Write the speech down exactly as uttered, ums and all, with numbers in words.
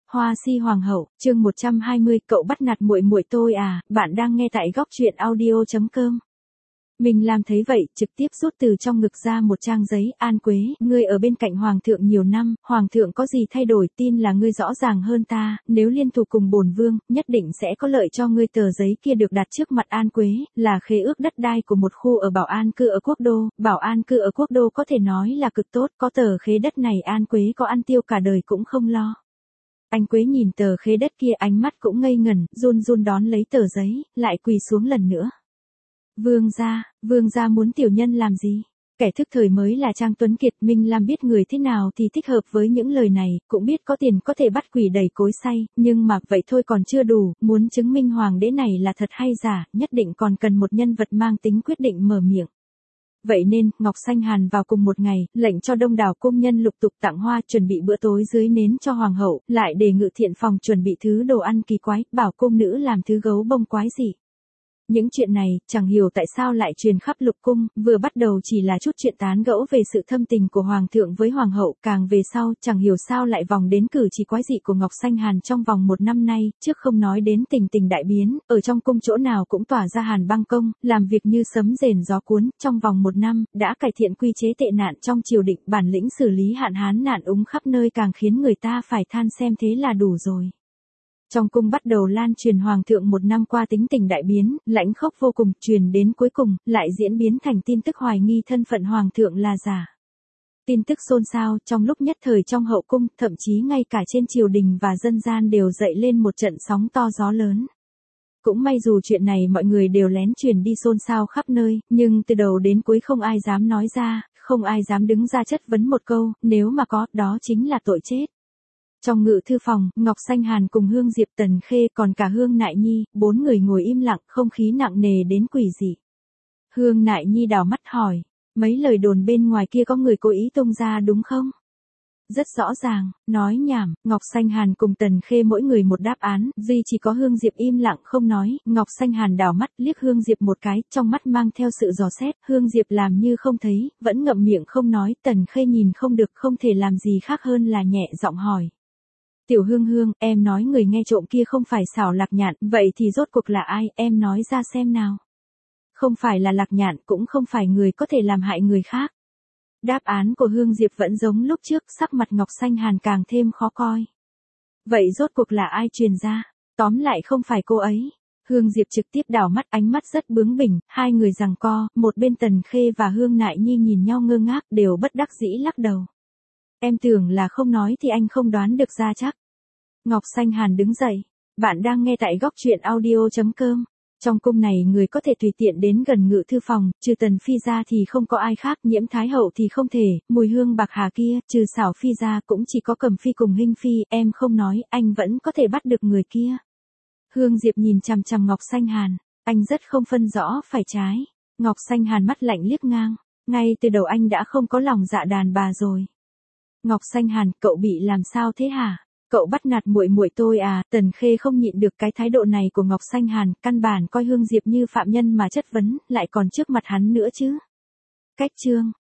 Hoa si hoàng hậu, chương một trăm hai mươi, cậu bắt nạt muội muội tôi à, bạn đang nghe tại góc truyện audio chấm com. Mình làm thấy vậy, trực tiếp rút từ trong ngực ra một trang giấy. An Quế, ngươi ở bên cạnh hoàng thượng nhiều năm, hoàng thượng có gì thay đổi, tin là ngươi rõ ràng hơn ta, nếu liên thủ cùng bổn vương, nhất định sẽ có lợi cho ngươi. Tờ giấy kia được đặt trước mặt An Quế, là khế ước đất đai của một khu ở Bảo An cư ở Quốc Đô. Bảo An cư ở Quốc Đô có thể nói là cực tốt, có tờ khế đất này An Quế có ăn tiêu cả đời cũng không lo. Anh Quế nhìn tờ khế đất kia, ánh mắt cũng ngây ngẩn, run run đón lấy tờ giấy, lại quỳ xuống lần nữa. Vương gia, vương gia muốn tiểu nhân làm gì? Kẻ thức thời mới là Trang Tuấn Kiệt. Minh Lam biết người thế nào thì thích hợp với những lời này, cũng biết có tiền có thể bắt quỷ đẩy cối xay, nhưng mà vậy thôi còn chưa đủ, muốn chứng minh hoàng đế này là thật hay giả, nhất định còn cần một nhân vật mang tính quyết định mở miệng. Vậy nên, Ngọc Xanh Hàn vào cùng một ngày, lệnh cho đông đảo công nhân lục tục tặng hoa, chuẩn bị bữa tối dưới nến cho hoàng hậu, lại để Ngự Thiện phòng chuẩn bị thứ đồ ăn kỳ quái, bảo cung nữ làm thứ gấu bông quái dị. Những chuyện này, chẳng hiểu tại sao lại truyền khắp lục cung, vừa bắt đầu chỉ là chút chuyện tán gẫu về sự thâm tình của hoàng thượng với hoàng hậu, càng về sau, chẳng hiểu sao lại vòng đến cử chỉ quái dị của Ngọc Xanh Hàn trong vòng một năm nay, trước không nói đến tình tình đại biến, ở trong cung chỗ nào cũng tỏa ra hàn băng công, làm việc như sấm rền gió cuốn, trong vòng một năm, đã cải thiện quy chế tệ nạn trong triều đình, bản lĩnh xử lý hạn hán nạn úng khắp nơi càng khiến người ta phải than xem thế là đủ rồi. Trong cung bắt đầu lan truyền hoàng thượng một năm qua tính tình đại biến, lãnh khốc vô cùng, truyền đến cuối cùng, lại diễn biến thành tin tức hoài nghi thân phận hoàng thượng là giả. Tin tức xôn xao, trong lúc nhất thời trong hậu cung, thậm chí ngay cả trên triều đình và dân gian đều dậy lên một trận sóng to gió lớn. Cũng may dù chuyện này mọi người đều lén truyền đi xôn xao khắp nơi, nhưng từ đầu đến cuối không ai dám nói ra, không ai dám đứng ra chất vấn một câu, nếu mà có, đó chính là tội chết. Trong Ngự thư phòng, Ngọc Xanh Hàn cùng Hương Diệp, Tần Khê còn cả Hương Nại Nhi, bốn người ngồi im lặng, không khí nặng nề đến quỷ dị. Hương Nại Nhi đảo mắt hỏi, mấy lời đồn bên ngoài kia có người cố ý tung ra đúng không? Rất rõ ràng, nói nhảm. Ngọc Xanh Hàn cùng Tần Khê mỗi người một đáp án, duy chỉ có Hương Diệp im lặng không nói. Ngọc Xanh Hàn đảo mắt liếc Hương Diệp một cái, trong mắt mang theo sự dò xét. Hương Diệp làm như không thấy, vẫn ngậm miệng không nói. Tần Khê nhìn không được, không thể làm gì khác hơn là nhẹ giọng hỏi. Tiểu Hương Hương, em nói người nghe trộm kia không phải Xảo Lạc Nhạn, vậy thì rốt cuộc là ai, em nói ra xem nào. Không phải là Lạc Nhạn, cũng không phải người có thể làm hại người khác. Đáp án của Hương Diệp vẫn giống lúc trước, sắc mặt Ngọc Xanh Hàn càng thêm khó coi. Vậy rốt cuộc là ai truyền ra? Tóm lại không phải cô ấy. Hương Diệp trực tiếp đảo mắt, ánh mắt rất bướng bỉnh, hai người giằng co, một bên Tần Khê và Hương Nại Nhi nhìn nhau ngơ ngác, đều bất đắc dĩ lắc đầu. Em tưởng là không nói thì anh không đoán được ra chắc. Ngọc Xanh Hàn đứng dậy. Bạn đang nghe tại góc truyện audio chấm com. Trong cung này người có thể tùy tiện đến gần Ngự thư phòng, trừ Tần Phi ra thì không có ai khác, Nhiễm Thái hậu thì không thể, Mùi Hương Bạc Hà kia, trừ Xảo Phi ra cũng chỉ có Cẩm Phi cùng Hinh Phi, em không nói, anh vẫn có thể bắt được người kia. Hương Diệp nhìn chằm chằm Ngọc Xanh Hàn, anh rất không phân rõ phải trái. Ngọc Xanh Hàn mắt lạnh liếc ngang, ngay từ đầu anh đã không có lòng dạ đàn bà rồi. Ngọc Xanh Hàn, cậu bị làm sao thế hả? Cậu bắt nạt muội muội tôi à? Tần Khê không nhịn được cái thái độ này của Ngọc Xanh Hàn, căn bản coi Hương Diệp như phạm nhân mà chất vấn, lại còn trước mặt hắn nữa chứ. Cách chương